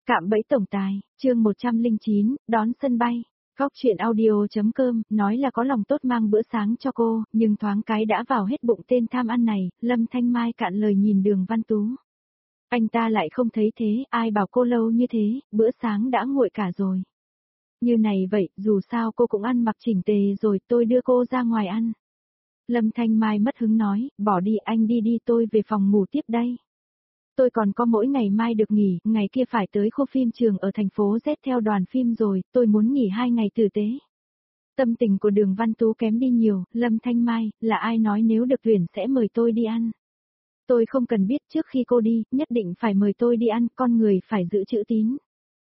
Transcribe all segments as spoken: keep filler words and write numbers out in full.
Cạm bẫy tổng tài, chương một trăm lẻ chín, đón sân bay. Góc chuyện audio.com, nói là có lòng tốt mang bữa sáng cho cô, nhưng thoáng cái đã vào hết bụng tên tham ăn này, Lâm Thanh Mai cạn lời nhìn Đường Văn Tú. Anh ta lại không thấy thế, ai bảo cô lâu như thế, bữa sáng đã nguội cả rồi. Như này vậy, dù sao cô cũng ăn mặc chỉnh tề rồi, tôi đưa cô ra ngoài ăn. Lâm Thanh Mai mất hứng nói, bỏ đi anh đi đi tôi về phòng ngủ tiếp đây. Tôi còn có mỗi ngày mai được nghỉ, ngày kia phải tới khu phim trường ở thành phố Z theo đoàn phim rồi, tôi muốn nghỉ hai ngày tử tế. Tâm tình của Đường Văn Tú kém đi nhiều, Lâm Thanh Mai, là ai nói nếu được tuyển sẽ mời tôi đi ăn. Tôi không cần biết trước khi cô đi, nhất định phải mời tôi đi ăn, con người phải giữ chữ tín.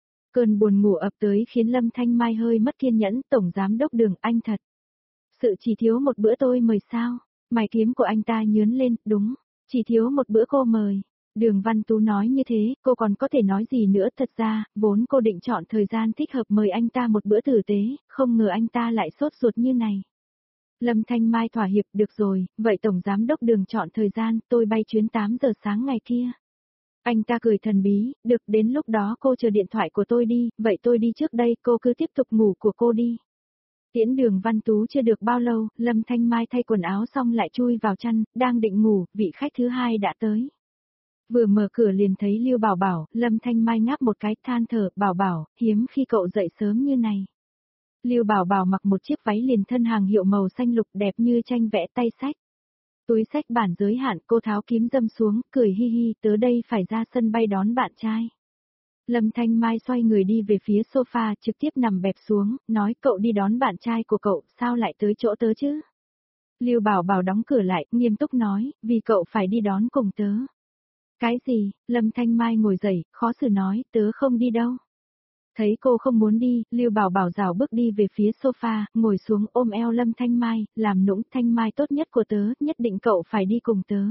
Cơn buồn ngủ ập tới khiến Lâm Thanh Mai hơi mất kiên nhẫn, Tổng Giám đốc Đường anh thật. Sự chỉ thiếu một bữa tôi mời sao, mày kiếm của anh ta nhướn lên, đúng, chỉ thiếu một bữa cô mời. Đường Văn Tú nói như thế, cô còn có thể nói gì nữa, thật ra, vốn cô định chọn thời gian thích hợp mời anh ta một bữa tử tế, không ngờ anh ta lại sốt ruột như này. Lâm Thanh Mai thỏa hiệp, được rồi, vậy Tổng Giám đốc Đường chọn thời gian, tôi bay chuyến tám giờ sáng ngày kia. Anh ta cười thần bí, được, đến lúc đó cô chờ điện thoại của tôi đi, vậy tôi đi trước đây, cô cứ tiếp tục ngủ của cô đi. Tiễn Đường Văn Tú chưa được bao lâu, Lâm Thanh Mai thay quần áo xong lại chui vào chăn, đang định ngủ, vị khách thứ hai đã tới. Vừa mở cửa liền thấy Lưu Bảo Bảo, Lâm Thanh Mai ngáp một cái, than thở, Bảo Bảo, hiếm khi cậu dậy sớm như này. Lưu Bảo Bảo mặc một chiếc váy liền thân hàng hiệu màu xanh lục đẹp như tranh vẽ, tay sách. Túi sách bản giới hạn, cô tháo kiếm dâm xuống, cười hi hi, tớ đây phải ra sân bay đón bạn trai. Lâm Thanh Mai xoay người đi về phía sofa, trực tiếp nằm bẹp xuống, nói cậu đi đón bạn trai của cậu, sao lại tới chỗ tớ chứ? Lưu Bảo Bảo đóng cửa lại, nghiêm túc nói, vì cậu phải đi đón cùng tớ. Cái gì? Lâm Thanh Mai ngồi dậy, khó xử nói, tớ không đi đâu. Thấy cô không muốn đi, Lưu Bảo Bảo rảo bước đi về phía sofa, ngồi xuống ôm eo Lâm Thanh Mai, làm nũng, Thanh Mai tốt nhất của tớ, nhất định cậu phải đi cùng tớ.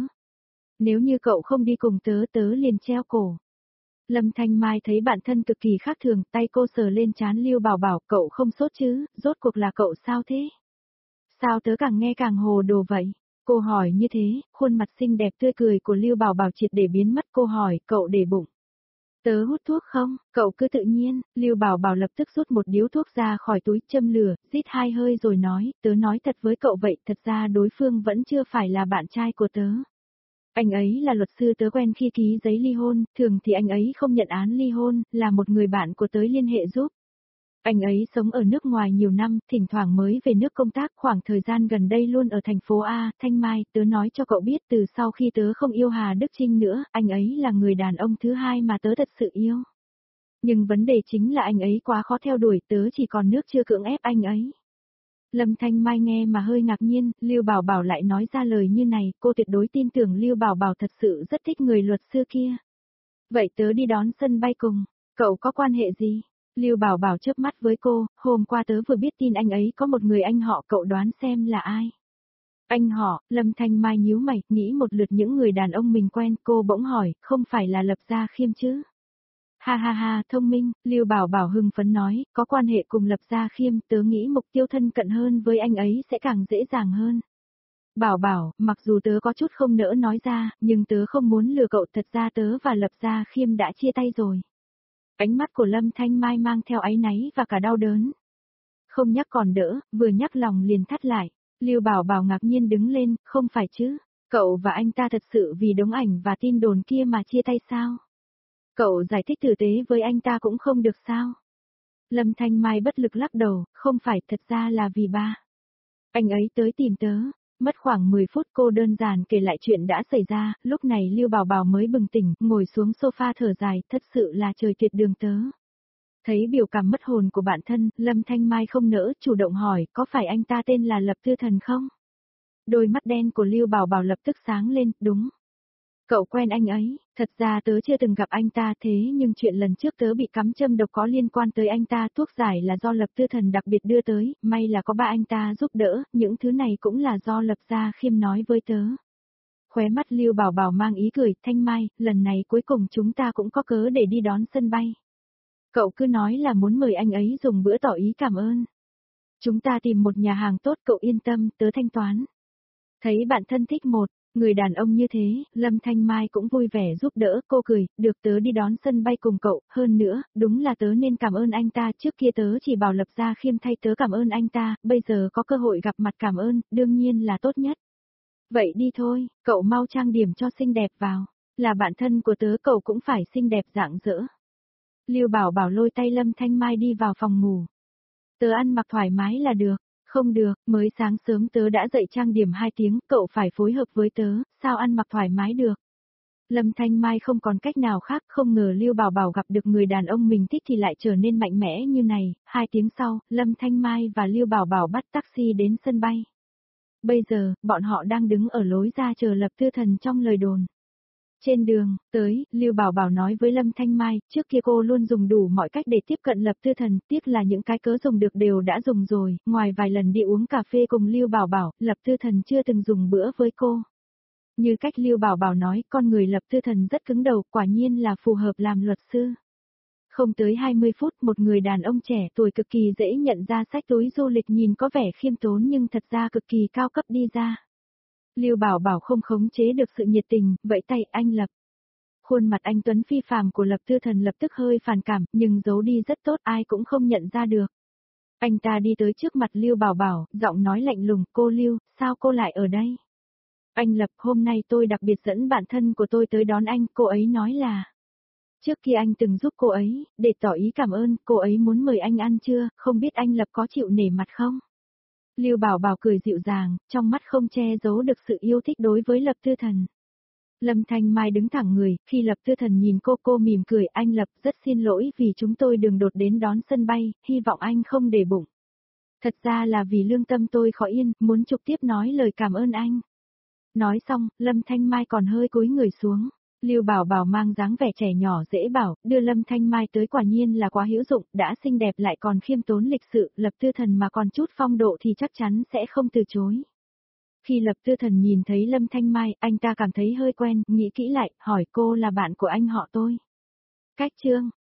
Nếu như cậu không đi cùng tớ, tớ liền treo cổ. Lâm Thanh Mai thấy bản thân cực kỳ khác thường, tay cô sờ lên trán Lưu Bảo Bảo, cậu không sốt chứ, rốt cuộc là cậu sao thế? Sao tớ càng nghe càng hồ đồ vậy? Cô hỏi như thế, khuôn mặt xinh đẹp tươi cười của Lưu Bảo Bảo triệt để biến mất, cô hỏi, cậu để bụng. Tớ hút thuốc không? Cậu cứ tự nhiên, Lưu Bảo Bảo lập tức rút một điếu thuốc ra khỏi túi, châm lửa, rít hai hơi rồi nói, tớ nói thật với cậu vậy, thật ra đối phương vẫn chưa phải là bạn trai của tớ. Anh ấy là luật sư tớ quen khi ký giấy ly hôn, thường thì anh ấy không nhận án ly hôn, là một người bạn của tớ liên hệ giúp. Anh ấy sống ở nước ngoài nhiều năm, thỉnh thoảng mới về nước công tác, khoảng thời gian gần đây luôn ở thành phố A, Thanh Mai, tớ nói cho cậu biết từ sau khi tớ không yêu Hà Đức Chinh nữa, anh ấy là người đàn ông thứ hai mà tớ thật sự yêu. Nhưng vấn đề chính là anh ấy quá khó theo đuổi, tớ chỉ còn nước chưa cưỡng ép anh ấy. Lâm Thanh Mai nghe mà hơi ngạc nhiên, Lưu Bảo Bảo lại nói ra lời như này, cô tuyệt đối tin tưởng Lưu Bảo Bảo thật sự rất thích người luật sư kia. Vậy tớ đi đón sân bay cùng, cậu có quan hệ gì? Lưu Bảo Bảo chớp mắt với cô, hôm qua tớ vừa biết tin anh ấy có một người anh họ, cậu đoán xem là ai? Anh họ, Lâm Thanh Mai nhíu mày, nghĩ một lượt những người đàn ông mình quen, cô bỗng hỏi, không phải là Lập Gia Khiêm chứ? Ha ha ha, thông minh, Lưu Bảo Bảo hưng phấn nói, có quan hệ cùng Lập Gia Khiêm, tớ nghĩ mục tiêu thân cận hơn với anh ấy sẽ càng dễ dàng hơn. Bảo Bảo, mặc dù tớ có chút không nỡ nói ra, nhưng tớ không muốn lừa cậu, thật ra tớ và Lập Gia Khiêm đã chia tay rồi. Ánh mắt của Lâm Thanh Mai mang theo áy náy và cả đau đớn. Không nhắc còn đỡ, vừa nhắc lòng liền thắt lại. Lưu Bảo Bảo ngạc nhiên đứng lên, không phải chứ, cậu và anh ta thật sự vì đống ảnh và tin đồn kia mà chia tay sao? Cậu giải thích tử tế với anh ta cũng không được sao? Lâm Thanh Mai bất lực lắc đầu, không phải, thật ra là vì ba. Anh ấy tới tìm tớ. Mất khoảng mười phút cô đơn giản kể lại chuyện đã xảy ra, lúc này Lưu Bảo Bảo mới bừng tỉnh, ngồi xuống sofa thở dài, thật sự là trời tuyệt đường tớ. Thấy biểu cảm mất hồn của bạn thân, Lâm Thanh Mai không nỡ, chủ động hỏi, có phải anh ta tên là Lập Tư Thần không? Đôi mắt đen của Lưu Bảo Bảo lập tức sáng lên, đúng. Cậu quen anh ấy, thật ra tớ chưa từng gặp anh ta thế nhưng chuyện lần trước tớ bị cắm châm độc có liên quan tới anh ta, thuốc giải là do Lập Tư Thần đặc biệt đưa tới, may là có ba anh ta giúp đỡ, những thứ này cũng là do Lập Gia Khiêm nói với tớ. Khóe mắt Lưu Bảo Bảo mang ý cười, Thanh Mai, lần này cuối cùng chúng ta cũng có cớ để đi đón sân bay. Cậu cứ nói là muốn mời anh ấy dùng bữa tỏ ý cảm ơn. Chúng ta tìm một nhà hàng tốt, cậu yên tâm, tớ thanh toán. Thấy bạn thân thích một Người đàn ông như thế, Lâm Thanh Mai cũng vui vẻ giúp đỡ, cô cười, được tớ đi đón sân bay cùng cậu, hơn nữa, đúng là tớ nên cảm ơn anh ta, trước kia tớ chỉ bảo Lập Gia Khiêm thay tớ cảm ơn anh ta, bây giờ có cơ hội gặp mặt cảm ơn, đương nhiên là tốt nhất. Vậy đi thôi, cậu mau trang điểm cho xinh đẹp vào, là bạn thân của tớ cậu cũng phải xinh đẹp rạng rỡ. Lưu Bảo Bảo lôi tay Lâm Thanh Mai đi vào phòng ngủ. Tớ ăn mặc thoải mái là được. Không được, mới sáng sớm tớ đã dậy trang điểm hai tiếng, cậu phải phối hợp với tớ, sao ăn mặc thoải mái được. Lâm Thanh Mai không còn cách nào khác, không ngờ Lưu Bảo Bảo gặp được người đàn ông mình thích thì lại trở nên mạnh mẽ như này. Hai tiếng sau, Lâm Thanh Mai và Lưu Bảo Bảo bắt taxi đến sân bay. Bây giờ, bọn họ đang đứng ở lối ra chờ Lập Tư Thần trong lời đồn. Trên đường, tới, Lưu Bảo Bảo nói với Lâm Thanh Mai, trước kia cô luôn dùng đủ mọi cách để tiếp cận Lập Tư Thần, tiếc là những cái cớ dùng được đều đã dùng rồi, ngoài vài lần đi uống cà phê cùng Lưu Bảo Bảo, Lập Tư Thần chưa từng dùng bữa với cô. Như cách Lưu Bảo Bảo nói, con người Lập Tư Thần rất cứng đầu, quả nhiên là phù hợp làm luật sư. Không tới hai mươi phút, một người đàn ông trẻ tuổi cực kỳ dễ nhận ra xách túi du lịch nhìn có vẻ khiêm tốn nhưng thật ra cực kỳ cao cấp đi ra. Lưu Bảo Bảo không khống chế được sự nhiệt tình, vẫy tay anh Lập. Khuôn mặt anh tuấn phi phàm của Lập Tư Thần lập tức hơi phản cảm, nhưng giấu đi rất tốt ai cũng không nhận ra được. Anh ta đi tới trước mặt Lưu Bảo Bảo, giọng nói lạnh lùng, cô Lưu, sao cô lại ở đây? Anh Lập, hôm nay tôi đặc biệt dẫn bạn thân của tôi tới đón anh, cô ấy nói là... Trước kia anh từng giúp cô ấy, để tỏ ý cảm ơn, cô ấy muốn mời anh ăn trưa, không biết anh Lập có chịu nể mặt không? Lưu Bảo Bảo cười dịu dàng, trong mắt không che giấu được sự yêu thích đối với Lập Tư Thần. Lâm Thanh Mai đứng thẳng người, khi Lập Tư Thần nhìn cô cô mỉm cười, anh Lập rất xin lỗi vì chúng tôi đường đột đến đón sân bay, hy vọng anh không để bụng. Thật ra là vì lương tâm tôi khó yên, muốn trực tiếp nói lời cảm ơn anh. Nói xong, Lâm Thanh Mai còn hơi cúi người xuống. Lưu Bảo Bảo mang dáng vẻ trẻ nhỏ dễ bảo, đưa Lâm Thanh Mai tới quả nhiên là quá hữu dụng, đã xinh đẹp lại còn khiêm tốn lịch sự, Lập Tư Thần mà còn chút phong độ thì chắc chắn sẽ không từ chối. Khi Lập Tư Thần nhìn thấy Lâm Thanh Mai, anh ta cảm thấy hơi quen, nghĩ kỹ lại, hỏi cô là bạn của anh họ tôi. Cách chương